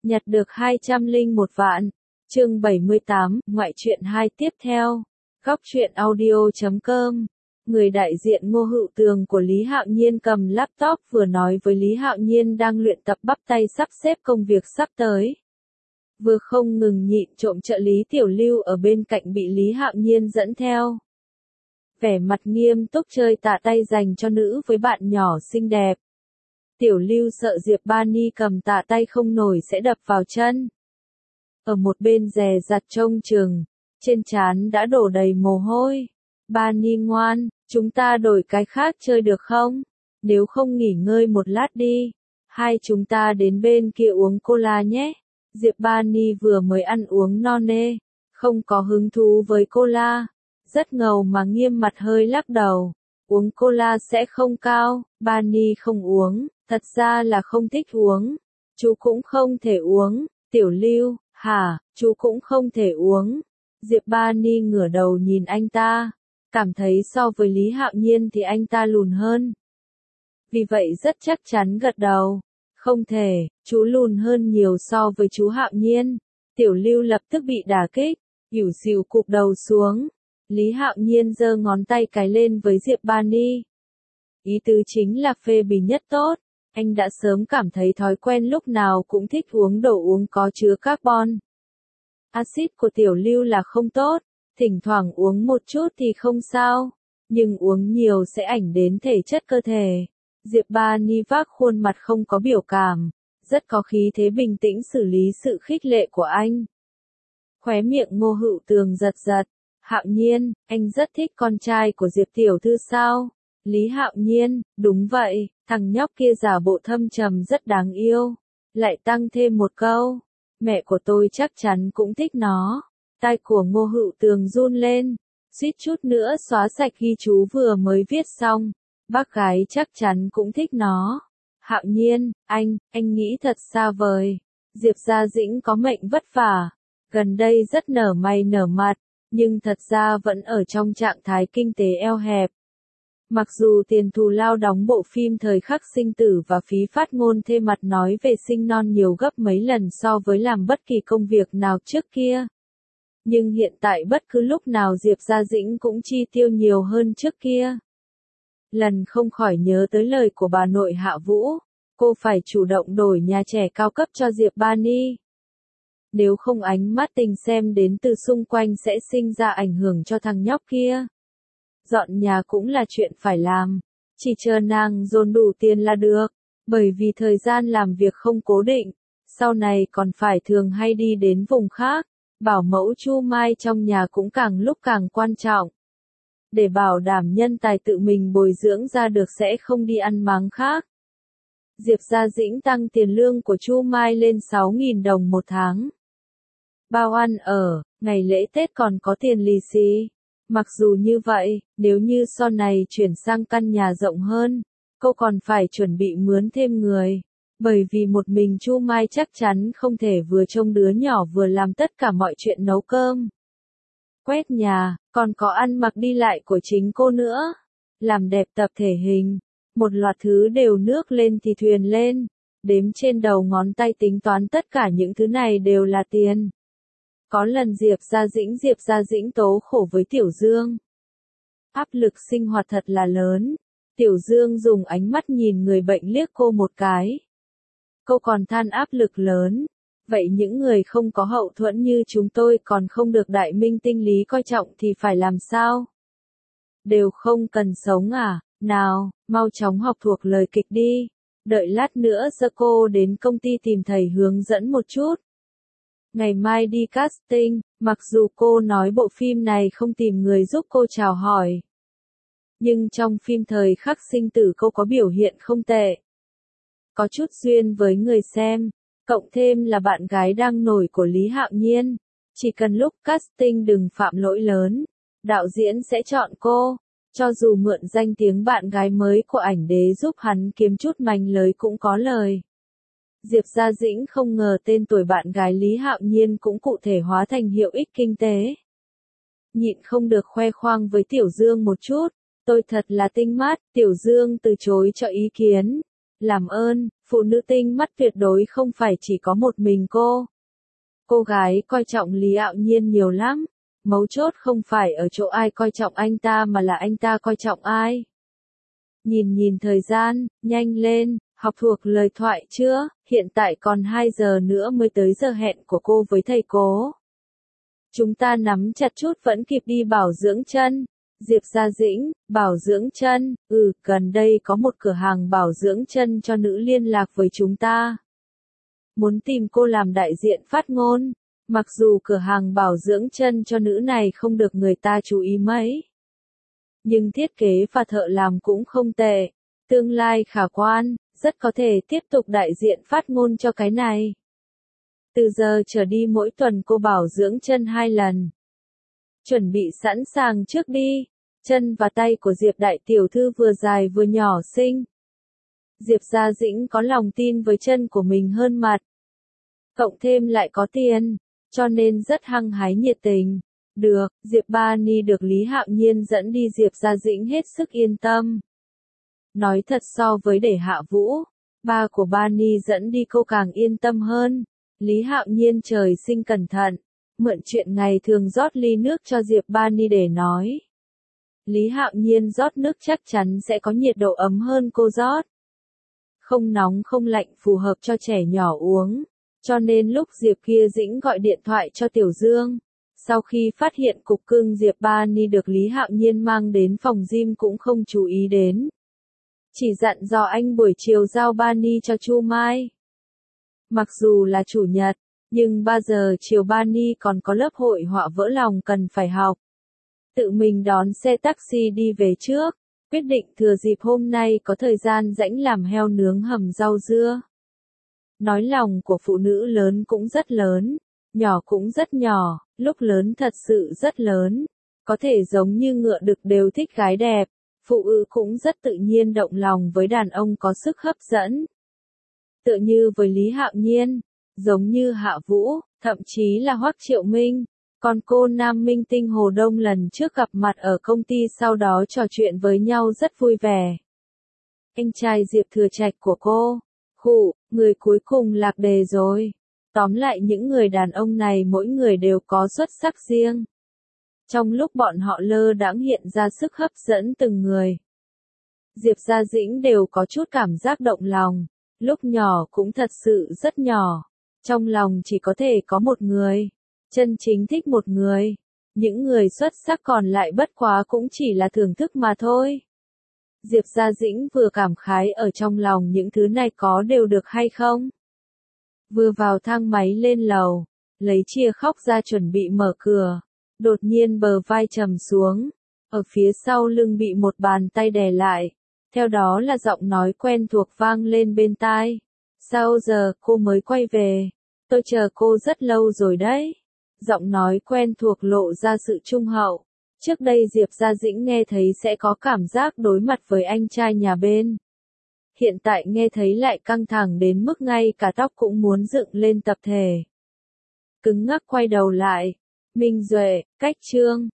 nhặt được 201 vạn. Chương 78, ngoại truyện 2 tiếp theo. Góc truyện audio.com. Người đại diện Ngô Hữu Tường của Lý Hạo Nhiên cầm laptop vừa nói với Lý Hạo Nhiên đang luyện tập bắp tay sắp xếp công việc sắp tới. Vừa không ngừng nhịn trộm trợ lý Tiểu Lưu ở bên cạnh bị Lý Hạo Nhiên dẫn theo. Vẻ mặt nghiêm túc chơi tạ tay dành cho nữ với bạn nhỏ xinh đẹp. Tiểu Lưu sợ Diệp Ba Ni cầm tạ tay không nổi sẽ đập vào chân. Ở một bên dè dặt trông chừng, trên trán đã đổ đầy mồ hôi. Ba Ni ngoan, chúng ta đổi cái khác chơi được không? Nếu không nghỉ ngơi một lát đi. Hai chúng ta đến bên kia uống cola nhé. Diệp Ba Ni vừa mới ăn uống no nê, không có hứng thú với cola. Rất ngầu mà nghiêm mặt hơi lắc đầu. Uống cola sẽ không cao, Ba Ni không uống, thật ra là không thích uống. Chú cũng không thể uống. Tiểu Lưu, hả, chú cũng không thể uống. Diệp Ba Ni ngửa đầu nhìn anh ta, cảm thấy so với Lý Hạo Nhiên thì anh ta lùn hơn. Vì vậy rất chắc chắn gật đầu. Không thể, chú lùn hơn nhiều so với chú Hạo Nhiên. Tiểu Lưu lập tức bị đả kích, ỉu xìu cụp đầu xuống. Lý Hạo Nhiên giơ ngón tay cái lên với Diệp Ba Ni. Ý tứ chính là phê bình nhất tốt. Anh đã sớm cảm thấy thói quen lúc nào cũng thích uống đồ uống có chứa carbon. Axit của Tiểu Lưu là không tốt, thỉnh thoảng uống một chút thì không sao, nhưng uống nhiều sẽ ảnh đến thể chất cơ thể. Diệp Ba Ni vác khuôn mặt không có biểu cảm, rất có khí thế bình tĩnh xử lý sự khích lệ của anh. Khóe miệng Ngô Hữu Tường giật giật. Hạo Nhiên, anh rất thích con trai của Diệp tiểu thư sao? Lý Hạo Nhiên, đúng vậy, thằng nhóc kia giả bộ thâm trầm rất đáng yêu. Lại tăng thêm một câu, mẹ của tôi chắc chắn cũng thích nó. Tai của Ngô Hữu Tường run lên, suýt chút nữa xóa sạch ghi chú vừa mới viết xong. Bác gái chắc chắn cũng thích nó. Hạo Nhiên, anh nghĩ thật xa vời. Diệp Gia Dĩnh có mệnh vất vả, gần đây rất nở mày nở mặt, nhưng thật ra vẫn ở trong trạng thái kinh tế eo hẹp. Mặc dù tiền thù lao đóng bộ phim Thời khắc sinh tử và phí phát ngôn thê mặt nói về sinh non nhiều gấp mấy lần so với làm bất kỳ công việc nào trước kia. Nhưng hiện tại bất cứ lúc nào Diệp Gia Dĩnh cũng chi tiêu nhiều hơn trước kia. Lần không khỏi nhớ tới lời của bà nội Hạ Vũ, cô phải chủ động đổi nhà trẻ cao cấp cho Diệp Ba Ni. Nếu không ánh mắt tình xem đến từ xung quanh sẽ sinh ra ảnh hưởng cho thằng nhóc kia. Dọn nhà cũng là chuyện phải làm, chỉ chờ nàng dồn đủ tiền là được, bởi vì thời gian làm việc không cố định, sau này còn phải thường hay đi đến vùng khác, bảo mẫu Chu Mai trong nhà cũng càng lúc càng quan trọng. Để bảo đảm nhân tài tự mình bồi dưỡng ra được sẽ không đi ăn máng khác. Diệp Gia Dĩnh tăng tiền lương của Chu Mai lên 6.000 đồng một tháng. Bao ăn ở, ngày lễ Tết còn có tiền lì xì. Mặc dù như vậy, nếu như sau này chuyển sang căn nhà rộng hơn, cô còn phải chuẩn bị mướn thêm người. Bởi vì một mình Chu Mai chắc chắn không thể vừa trông đứa nhỏ vừa làm tất cả mọi chuyện nấu cơm, quét nhà, còn có ăn mặc đi lại của chính cô nữa. Làm đẹp tập thể hình, một loạt thứ đều nước lên thì thuyền lên. Đếm trên đầu ngón tay tính toán tất cả những thứ này đều là tiền. Có lần Diệp Gia Dĩnh tố khổ với Tiểu Dương. Áp lực sinh hoạt thật là lớn. Tiểu Dương dùng ánh mắt nhìn người bệnh liếc cô một cái. Cô còn than áp lực lớn. Vậy những người không có hậu thuẫn như chúng tôi còn không được đại minh tinh Lý coi trọng thì phải làm sao? Đều không cần sống à? Nào, mau chóng học thuộc lời kịch đi. Đợi lát nữa sơ cô đến công ty tìm thầy hướng dẫn một chút. Ngày mai đi casting, mặc dù cô nói bộ phim này không tìm người giúp cô chào hỏi. Nhưng trong phim Thời khắc sinh tử cô có biểu hiện không tệ. Có chút duyên với người xem, cộng thêm là bạn gái đang nổi của Lý Hạo Nhiên. Chỉ cần lúc casting đừng phạm lỗi lớn, đạo diễn sẽ chọn cô. Cho dù mượn danh tiếng bạn gái mới của ảnh đế giúp hắn kiếm chút mánh lới cũng có lời. Diệp Gia Dĩnh không ngờ tên tuổi bạn gái Lý Hạo Nhiên cũng cụ thể hóa thành hiệu ích kinh tế. Nhịn không được khoe khoang với Tiểu Dương một chút, tôi thật là tinh mắt. Tiểu Dương từ chối cho ý kiến, làm ơn, phụ nữ tinh mắt tuyệt đối không phải chỉ có một mình cô. Cô gái coi trọng Lý Hạo Nhiên nhiều lắm. Mấu chốt không phải ở chỗ ai coi trọng anh ta mà là anh ta coi trọng ai. Nhìn thời gian, nhanh lên, học thuộc lời thoại chưa, hiện tại còn 2 giờ nữa mới tới giờ hẹn của cô với thầy Cố. Chúng ta nắm chặt chút vẫn kịp đi bảo dưỡng chân. Diệp Gia Dĩnh, bảo dưỡng chân, gần đây có một cửa hàng bảo dưỡng chân cho nữ liên lạc với chúng ta. Muốn tìm cô làm đại diện phát ngôn. Mặc dù cửa hàng bảo dưỡng chân cho nữ này không được người ta chú ý mấy. Nhưng thiết kế và thợ làm cũng không tệ. Tương lai khả quan, rất có thể tiếp tục đại diện phát ngôn cho cái này. Từ giờ trở đi mỗi tuần cô bảo dưỡng chân 2 lần. Chuẩn bị sẵn sàng trước đi. Chân và tay của Diệp đại tiểu thư vừa dài vừa nhỏ xinh. Diệp Gia Dĩnh có lòng tin với chân của mình hơn mặt. Cộng thêm lại có tiền, cho nên rất hăng hái nhiệt tình. Được, Diệp Ba Ni được Lý Hạo Nhiên dẫn đi Diệp Gia Dĩnh hết sức yên tâm. Nói thật so với để Hạ Vũ, ba của Ba Ni dẫn đi cô càng yên tâm hơn. Lý Hạo Nhiên trời sinh cẩn thận, mượn chuyện ngày thường rót ly nước cho Diệp Ba Ni để nói. Lý Hạo Nhiên rót nước chắc chắn sẽ có nhiệt độ ấm hơn cô rót. Không nóng không lạnh phù hợp cho trẻ nhỏ uống. Cho nên lúc Diệp Kia Dĩnh gọi điện thoại cho Tiểu Dương, sau khi phát hiện cục cưng Diệp Ba Ni được Lý Hạo Nhiên mang đến phòng gym cũng không chú ý đến. Chỉ dặn dò anh buổi chiều giao Ba Ni cho Chu Mai. Mặc dù là chủ nhật, nhưng 3 giờ chiều Ba Ni còn có lớp hội họa vỡ lòng cần phải học. Tự mình đón xe taxi đi về trước, quyết định thừa dịp hôm nay có thời gian rảnh làm heo nướng hầm rau dưa. Nói lòng của phụ nữ lớn cũng rất lớn, nhỏ cũng rất nhỏ, lúc lớn thật sự rất lớn. Có thể giống như ngựa đực đều thích gái đẹp, phụ nữ cũng rất tự nhiên động lòng với đàn ông có sức hấp dẫn. Tựa như với Lý Hạo Nhiên, giống như Hạ Vũ, thậm chí là Hoắc Triệu Minh. Còn cô nam minh tinh Hồ Đông lần trước gặp mặt ở công ty sau đó trò chuyện với nhau rất vui vẻ. Anh trai Diệp Thừa Trạch của cô. Người cuối cùng lạc đề rồi. Tóm lại những người đàn ông này mỗi người đều có xuất sắc riêng. Trong lúc bọn họ lơ đãng hiện ra sức hấp dẫn từng người. Diệp Gia Dĩnh đều có chút cảm giác động lòng. Lúc nhỏ cũng thật sự rất nhỏ. Trong lòng chỉ có thể có một người. Chân chính thích một người. Những người xuất sắc còn lại bất quá cũng chỉ là thưởng thức mà thôi. Diệp Gia Dĩnh vừa cảm khái ở trong lòng những thứ này có đều được hay không. Vừa vào thang máy lên lầu, lấy chìa khóa ra chuẩn bị mở cửa. Đột nhiên bờ vai trầm xuống. Ở phía sau lưng bị một bàn tay đè lại. Theo đó là giọng nói quen thuộc vang lên bên tai. Sao giờ cô mới quay về? Tôi chờ cô rất lâu rồi đấy. Giọng nói quen thuộc lộ ra sự trung hậu. Trước đây Diệp Gia Dĩnh nghe thấy sẽ có cảm giác đối mặt với anh trai nhà bên. Hiện tại nghe thấy lại căng thẳng đến mức ngay cả tóc cũng muốn dựng lên tập thể. Cứng ngắc quay đầu lại. Minh Duệ, Cách Trương,